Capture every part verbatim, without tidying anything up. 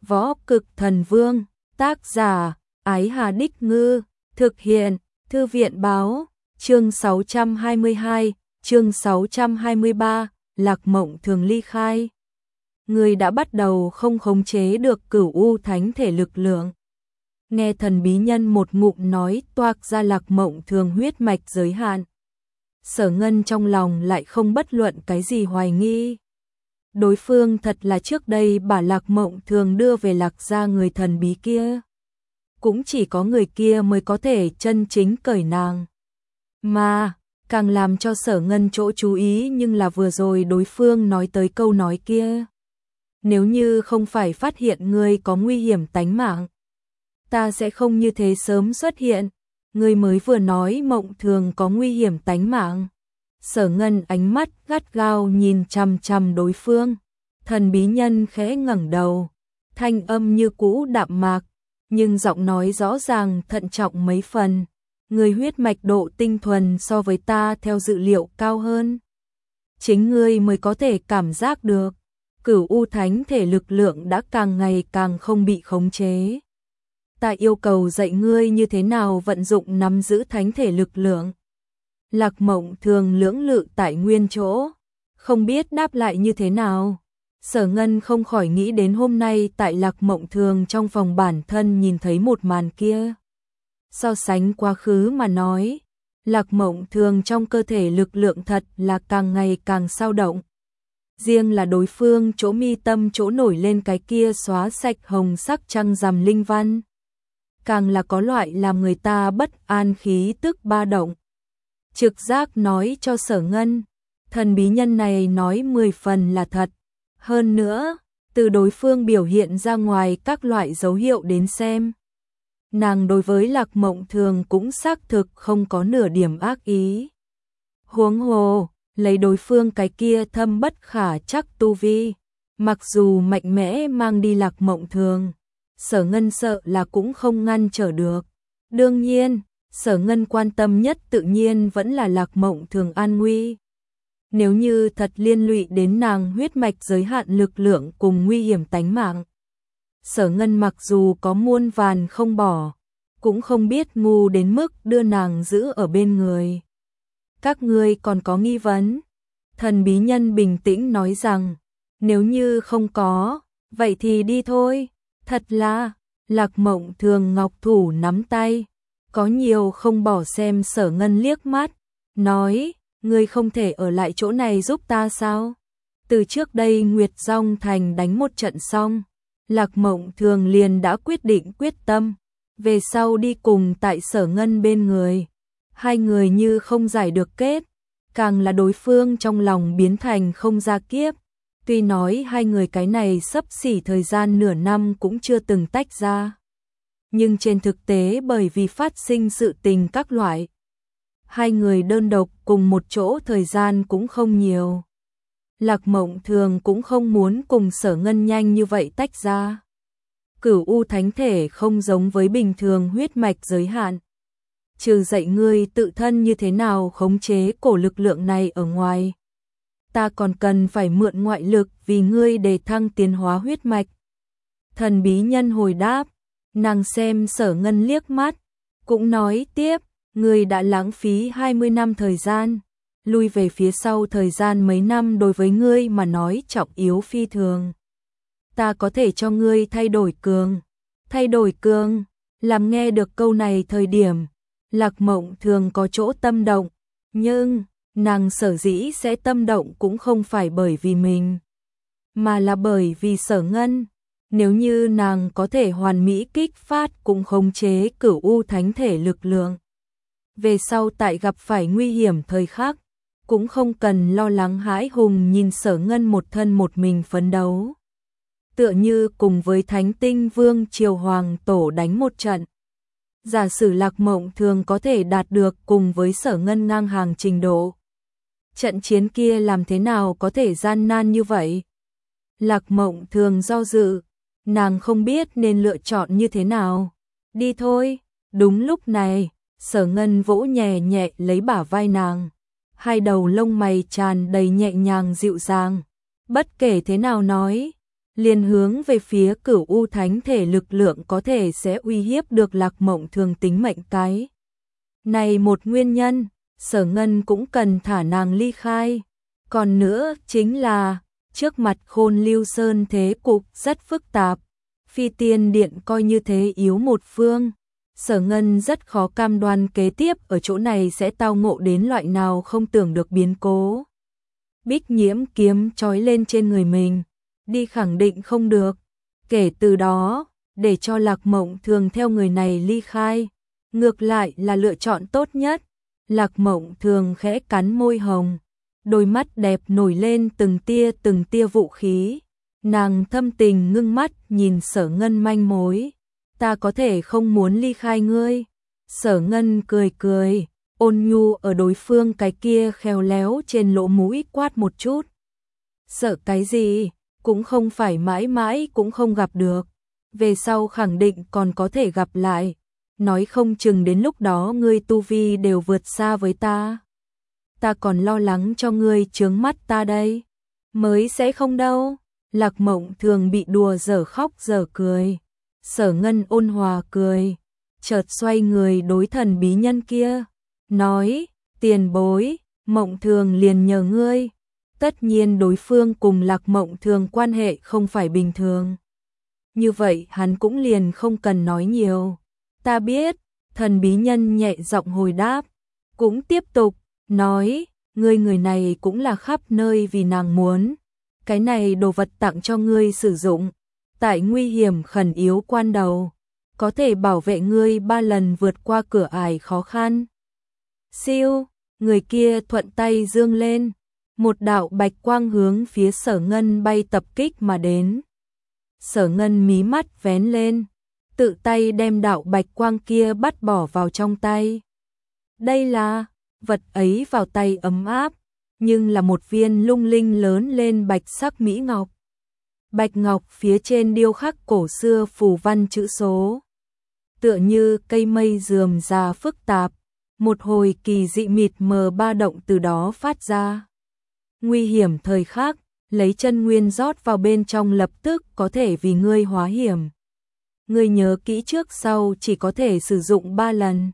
Võ Cực Thần Vương, tác giả, Ái Hà Đích Ngư, thực hiện, Thư viện Báo, chương sáu trăm hai mươi hai, chương sáu trăm hai mươi ba, Lạc Mộng Thường ly khai. Người đã bắt đầu không khống chế được Cửu U Thánh thể lực lượng. Nghe thần bí nhân một ngụm nói toạc ra Lạc Mộng Thường huyết mạch giới hạn. Sở Ngân trong lòng lại không bất luận cái gì hoài nghi. Đối phương thật là trước đây bà Lạc Mộng Thường đưa về Lạc gia người thần bí kia. Cũng chỉ có người kia mới có thể chân chính cởi nàng. Mà, càng làm cho Sở Ngân chỗ chú ý nhưng là vừa rồi đối phương nói tới câu nói kia. Nếu như không phải phát hiện ngươi có nguy hiểm tánh mạng, ta sẽ không như thế sớm xuất hiện. Ngươi mới vừa nói Mộng Thường có nguy hiểm tánh mạng. Sở Ngân ánh mắt gắt gao nhìn chằm chằm đối phương. Thần bí nhân khẽ ngẩng đầu, thanh âm như cũ đạm mạc, nhưng giọng nói rõ ràng thận trọng mấy phần. Người huyết mạch độ tinh thuần so với ta theo dự liệu cao hơn. Chính ngươi mới có thể cảm giác được, Cửu U Thánh thể lực lượng đã càng ngày càng không bị khống chế. Ta yêu cầu dạy ngươi như thế nào vận dụng nắm giữ thánh thể lực lượng. Lạc Mộng Thường lưỡng lự tại nguyên chỗ, không biết đáp lại như thế nào. Sở Ngân không khỏi nghĩ đến hôm nay tại Lạc Mộng Thường trong phòng bản thân nhìn thấy một màn kia. So sánh quá khứ mà nói, Lạc Mộng Thường trong cơ thể lực lượng thật là càng ngày càng sao động. Riêng là đối phương chỗ mi tâm chỗ nổi lên cái kia xóa sạch hồng sắc trăng rằm linh văn. Càng là có loại làm người ta bất an khí tức ba động. Trực giác nói cho Sở Ngân, thần bí nhân này nói mười phần là thật. Hơn nữa, từ đối phương biểu hiện ra ngoài các loại dấu hiệu đến xem, nàng đối với Lạc Mộng Thường cũng xác thực không có nửa điểm ác ý. Huống hồ, lấy đối phương cái kia thâm bất khả chắc tu vi, mặc dù mạnh mẽ mang đi Lạc Mộng Thường, Sở Ngân sợ là cũng không ngăn trở được. Đương nhiên, Sở Ngân quan tâm nhất tự nhiên vẫn là Lạc Mộng Thường an nguy. Nếu như thật liên lụy đến nàng huyết mạch giới hạn lực lượng cùng nguy hiểm tánh mạng, Sở Ngân mặc dù có muôn vàn không bỏ, cũng không biết ngu đến mức đưa nàng giữ ở bên người. Các ngươi còn có nghi vấn? Thần bí nhân bình tĩnh nói rằng, nếu như không có, vậy thì đi thôi. Thật là, Lạc Mộng Thường ngọc thủ nắm tay, có nhiều không bỏ xem Sở Ngân liếc mắt, nói, ngươi không thể ở lại chỗ này giúp ta sao? Từ trước đây Nguyệt Dòng Thành đánh một trận xong, Lạc Mộng Thường liền đã quyết định quyết tâm, về sau đi cùng tại Sở Ngân bên người. Hai người như không giải được kết, càng là đối phương trong lòng biến thành không ra kiếp. Tuy nói hai người cái này xấp xỉ thời gian nửa năm cũng chưa từng tách ra, nhưng trên thực tế bởi vì phát sinh sự tình các loại, hai người đơn độc cùng một chỗ thời gian cũng không nhiều. Lạc Mộng Thường cũng không muốn cùng Sở Ngân nhanh như vậy tách ra. Cửu U Thánh thể không giống với bình thường huyết mạch giới hạn. Trừ dạy ngươi tự thân như thế nào khống chế cổ lực lượng này ở ngoài, ta còn cần phải mượn ngoại lực vì ngươi để thăng tiến hóa huyết mạch. Thần bí nhân hồi đáp, nàng xem Sở Ngân liếc mắt, cũng nói tiếp, ngươi đã lãng phí hai mươi năm thời gian, lui về phía sau thời gian mấy năm đối với ngươi mà nói trọng yếu phi thường. Ta có thể cho ngươi thay đổi cường, thay đổi cường. Làm nghe được câu này thời điểm, Lạc Mộng Thường có chỗ tâm động, nhưng nàng sở dĩ sẽ tâm động cũng không phải bởi vì mình, mà là bởi vì Sở Ngân. Nếu như nàng có thể hoàn mỹ kích phát cùng khống chế Cửu U Thánh thể lực lượng, về sau tại gặp phải nguy hiểm thời khắc, cũng không cần lo lắng hãi hùng nhìn Sở Ngân một thân một mình phấn đấu. Tựa như cùng với Thánh Tinh Vương Triều Hoàng Tổ đánh một trận. Giả sử Lạc Mộng Thường có thể đạt được cùng với Sở Ngân ngang hàng trình độ, trận chiến kia làm thế nào có thể gian nan như vậy? Lạc Mộng Thường do dự, nàng không biết nên lựa chọn như thế nào. Đi thôi. Đúng lúc này, Sở Ngân vỗ nhẹ nhẹ lấy bả vai nàng, hai đầu lông mày tràn đầy nhẹ nhàng dịu dàng. Bất kể thế nào nói, liền hướng về phía Cửu U Thánh thể lực lượng có thể sẽ uy hiếp được Lạc Mộng Thường tính mệnh cái. Này một nguyên nhân, Sở Ngân cũng cần thả nàng ly khai. Còn nữa chính là, trước mặt Khôn Lưu Sơn thế cục rất phức tạp. Phi Tiên Điện coi như thế yếu một phương. Sở Ngân rất khó cam đoan kế tiếp ở chỗ này sẽ tao ngộ đến loại nào không tưởng được biến cố. Bích Nhiễm kiếm trói lên trên người mình, đi khẳng định không được. Kể từ đó, để cho Lạc Mộng Thường theo người này ly khai, ngược lại là lựa chọn tốt nhất. Lạc Mộng Thường khẽ cắn môi hồng, đôi mắt đẹp nổi lên từng tia từng tia vũ khí. Nàng thâm tình ngưng mắt nhìn Sở Ngân manh mối. Ta có thể không muốn ly khai ngươi. Sở Ngân cười cười, ôn nhu ở đối phương cái kia khéo léo trên lỗ mũi quát một chút. Sợ cái gì, cũng không phải mãi mãi cũng không gặp được. Về sau khẳng định còn có thể gặp lại. Nói không chừng đến lúc đó ngươi tu vi đều vượt xa với ta. Ta còn lo lắng cho ngươi chướng mắt ta đây. Mới sẽ không đâu. Lạc Mộng Thường bị đùa dở khóc dở cười. Sở Ngân ôn hòa cười, chợt xoay người đối thần bí nhân kia, nói, tiền bối, Mộng Thường liền nhờ ngươi. Tất nhiên đối phương cùng Lạc Mộng Thường quan hệ không phải bình thường. Như vậy hắn cũng liền không cần nói nhiều. Ta biết, thần bí nhân nhẹ giọng hồi đáp, cũng tiếp tục, nói, ngươi người này cũng là khắp nơi vì nàng muốn. Cái này đồ vật tặng cho ngươi sử dụng. Tại nguy hiểm khẩn yếu quan đầu, có thể bảo vệ ngươi ba lần vượt qua cửa ải khó khăn. Siêu, người kia thuận tay dương lên, một đạo bạch quang hướng phía Sở Ngân bay tập kích mà đến. Sở Ngân mí mắt vén lên, tự tay đem đạo bạch quang kia bắt bỏ vào trong tay. Đây là, vật ấy vào tay ấm áp, nhưng là một viên lung linh lớn lên bạch sắc mỹ ngọc. Bạch ngọc phía trên điêu khắc cổ xưa phù văn chữ số. Tựa như cây mây rườm rà phức tạp, một hồi kỳ dị mịt mờ ba động từ đó phát ra. Nguy hiểm thời khắc, lấy chân nguyên rót vào bên trong lập tức có thể vì ngươi hóa hiểm. Ngươi nhớ kỹ trước sau chỉ có thể sử dụng ba lần.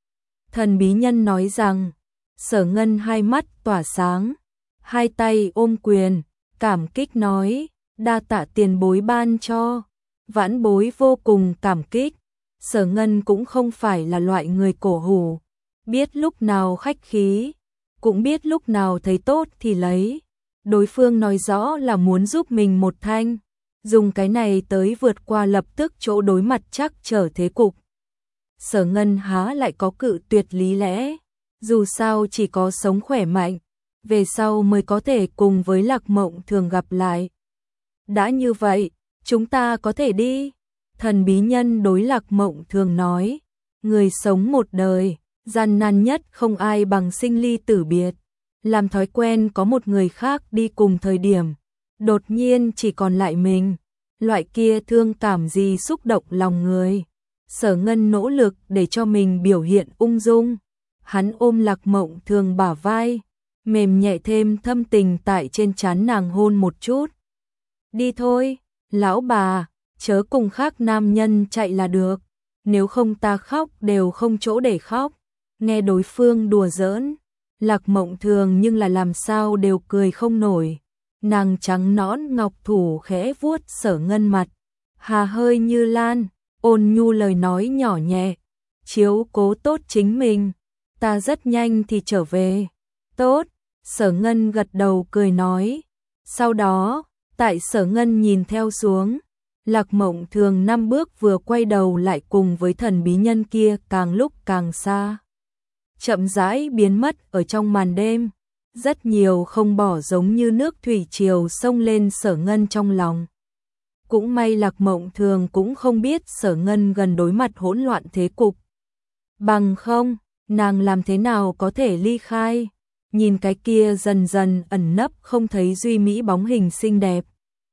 Thần bí nhân nói rằng, Sở Ngân hai mắt tỏa sáng, hai tay ôm quyền, cảm kích nói, đa tạ tiền bối ban cho. Vãn bối vô cùng cảm kích. Sở Ngân cũng không phải là loại người cổ hủ, biết lúc nào khách khí, cũng biết lúc nào thấy tốt thì lấy. Đối phương nói rõ là muốn giúp mình một thanh, dùng cái này tới vượt qua lập tức chỗ đối mặt chắc trở thế cục. Sở Ngân há lại có cự tuyệt lý lẽ, dù sao chỉ có sống khỏe mạnh, về sau mới có thể cùng với Lạc Mộng Thường gặp lại. Đã như vậy, chúng ta có thể đi. Thần bí nhân đối Lạc Mộng Thường nói, người sống một đời, gian nan nhất không ai bằng sinh ly tử biệt. Làm thói quen có một người khác đi cùng thời điểm, đột nhiên chỉ còn lại mình. Loại kia thương cảm gì xúc động lòng người. Sở Ngân nỗ lực để cho mình biểu hiện ung dung. Hắn ôm Lạc Mộng Thường bả vai, mềm nhẹ thêm thâm tình tại trên trán nàng hôn một chút. Đi thôi, lão bà, chớ cùng khác nam nhân chạy là được, nếu không ta khóc đều không chỗ để khóc. Nghe đối phương đùa giỡn, Lạc Mộng Thường nhưng là làm sao đều cười không nổi. Nàng trắng nõn ngọc thủ khẽ vuốt Sở Ngân mặt, hà hơi như lan, ôn nhu lời nói nhỏ nhẹ, chiếu cố tốt chính mình, ta rất nhanh thì trở về. Tốt, Sở Ngân gật đầu cười nói. Sau đó, tại Sở Ngân nhìn theo xuống, Lạc Mộng Thường năm bước vừa quay đầu lại cùng với thần bí nhân kia càng lúc càng xa. Chậm rãi biến mất ở trong màn đêm, rất nhiều không bỏ giống như nước thủy triều xông lên Sở Ngân trong lòng. Cũng may Lạc Mộng Thường cũng không biết Sở Ngân gần đối mặt hỗn loạn thế cục. Bằng không, nàng làm thế nào có thể ly khai, nhìn cái kia dần dần ẩn nấp không thấy duy mỹ bóng hình xinh đẹp.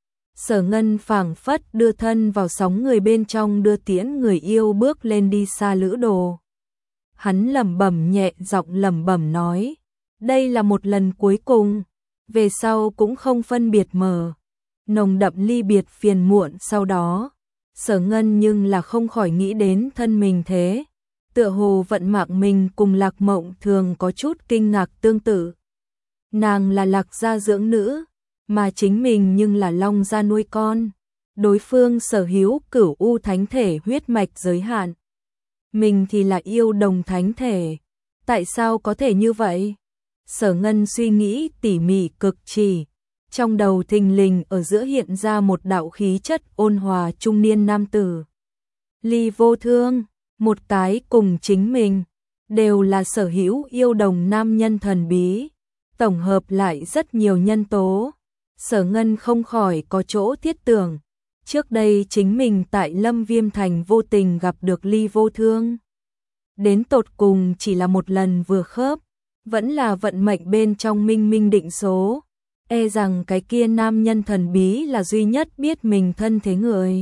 Sở Ngân phảng phất đưa thân vào sóng người bên trong đưa tiễn người yêu bước lên đi xa lữ đồ. Hắn lẩm bẩm nhẹ giọng lẩm bẩm nói, đây là một lần cuối cùng, về sau cũng không phân biệt mờ. nồng đậm ly biệt phiền muộn sau đó. Sở Ngân nhưng là không khỏi nghĩ đến thân mình thế. Tựa hồ vận mạng mình cùng Lạc Mộng Thường có chút kinh ngạc tương tự. Nàng là Lạc gia dưỡng nữ, mà chính mình nhưng là Long gia nuôi con. Đối phương sở hữu cửu u thánh thể huyết mạch giới hạn. Mình thì là yêu đồng thánh thể. Tại sao có thể như vậy? Sở Ngân suy nghĩ tỉ mỉ cực chỉ. Trong đầu thình lình ở giữa hiện ra một đạo khí chất ôn hòa trung niên nam tử. Ly Vô Thương, một cái cùng chính mình, đều là sở hữu yêu đồng nam nhân thần bí. Tổng hợp lại rất nhiều nhân tố. Sở Ngân không khỏi có chỗ thiết tưởng. Trước đây chính mình tại Lâm Viêm Thành vô tình gặp được Ly Vô Thương. Đến tột cùng chỉ là một lần vừa khớp, vẫn là vận mệnh bên trong minh minh định số. E rằng cái kia nam nhân thần bí là duy nhất biết mình thân thế người.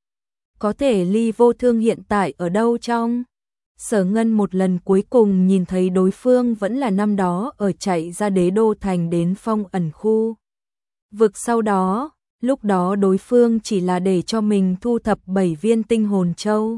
Có thể Ly Vô Thương hiện tại ở đâu trong? Sở Ngân một lần cuối cùng nhìn thấy đối phương vẫn là năm đó ở chạy ra đế đô thành đến phong ẩn khu. Vực sau đó, lúc đó đối phương chỉ là để cho mình thu thập bảy viên tinh hồn châu.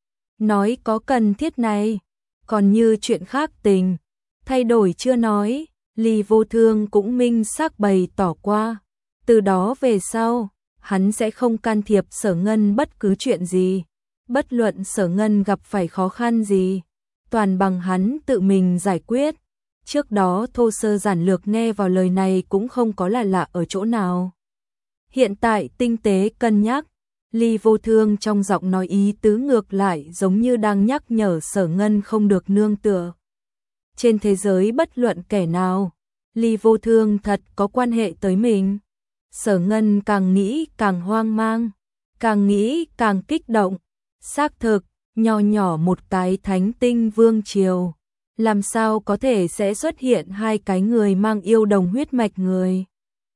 Nói có cần thiết này, còn như chuyện khác tình, thay đổi chưa nói, Ly Vô Thương cũng minh xác bày tỏ qua. Từ đó về sau, hắn sẽ không can thiệp Sở Ngân bất cứ chuyện gì. Bất luận Sở Ngân gặp phải khó khăn gì, toàn bằng hắn tự mình giải quyết. Trước đó thô sơ giản lược nghe vào lời này cũng không có là lạ ở chỗ nào. Hiện tại tinh tế cân nhắc, Ly Vô Thương trong giọng nói ý tứ ngược lại giống như đang nhắc nhở Sở Ngân không được nương tựa. Trên thế giới bất luận kẻ nào, Ly Vô Thương thật có quan hệ tới mình. Sở Ngân càng nghĩ càng hoang mang, càng nghĩ càng kích động. Xác thực, nho nhỏ một cái thánh tinh vương triều, làm sao có thể sẽ xuất hiện hai cái người mang yêu đồng huyết mạch người.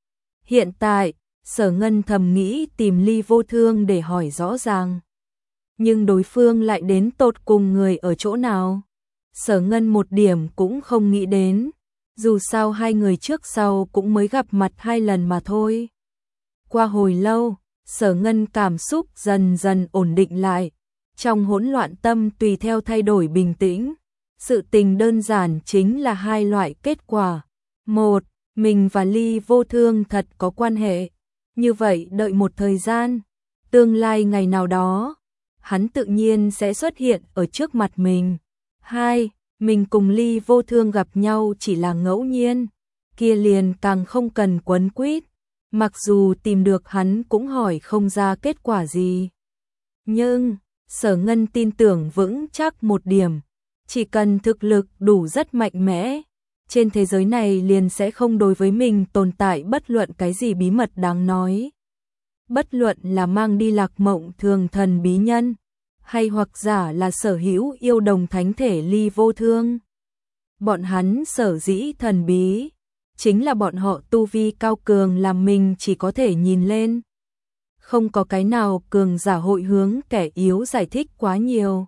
Hiện tại, Sở Ngân thầm nghĩ tìm Ly Vô Thương để hỏi rõ ràng. Nhưng đối phương lại đến tột cùng người ở chỗ nào? Sở Ngân một điểm cũng không nghĩ đến. Dù sao hai người trước sau cũng mới gặp mặt hai lần mà thôi. Qua hồi lâu, Sở Ngân cảm xúc dần dần ổn định lại. Trong hỗn loạn tâm tùy theo thay đổi bình tĩnh. Sự tình đơn giản chính là hai loại kết quả. Một, mình và Ly Vô Thương thật có quan hệ. Như vậy đợi một thời gian, tương lai ngày nào đó, hắn tự nhiên sẽ xuất hiện ở trước mặt mình. Hai, mình cùng Ly Vô Thương gặp nhau chỉ là ngẫu nhiên, kia liền càng không cần quấn quýt. Mặc dù tìm được hắn cũng hỏi không ra kết quả gì. Nhưng, Sở Ngân tin tưởng vững chắc một điểm, chỉ cần thực lực đủ rất mạnh mẽ, trên thế giới này liền sẽ không đối với mình tồn tại bất luận cái gì bí mật đáng nói. Bất luận là mang đi Lạc Mộng Thường thần bí nhân, hay hoặc giả là sở hữu yêu đồng thánh thể Ly Vô Thương. Bọn hắn sở dĩ thần bí, chính là bọn họ tu vi cao cường làm mình chỉ có thể nhìn lên. Không có cái nào cường giả hội hướng kẻ yếu giải thích quá nhiều.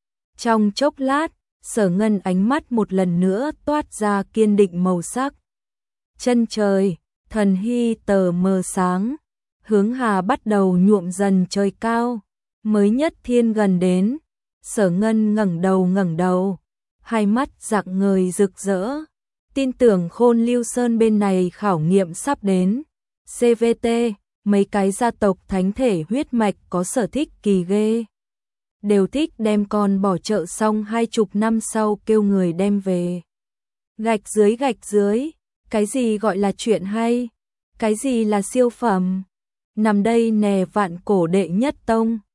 Trong chốc lát, Sở Ngân ánh mắt một lần nữa toát ra kiên định màu sắc. Chân trời, thần hy tờ mờ sáng, hướng hà bắt đầu nhuộm dần trời cao, mới nhất thiên gần đến. Sở Ngân ngẩng đầu ngẩng đầu, hai mắt rạng ngời rực rỡ, tin tưởng Khôn Lưu Sơn bên này khảo nghiệm sắp đến. xê vê tê, mấy cái gia tộc thánh thể huyết mạch có sở thích kỳ ghê. Đều thích đem con bỏ chợ xong hai chục năm sau kêu người đem về. Gạch dưới gạch dưới, cái gì gọi là chuyện hay, cái gì là siêu phẩm. Nằm đây nè vạn cổ đệ nhất tông.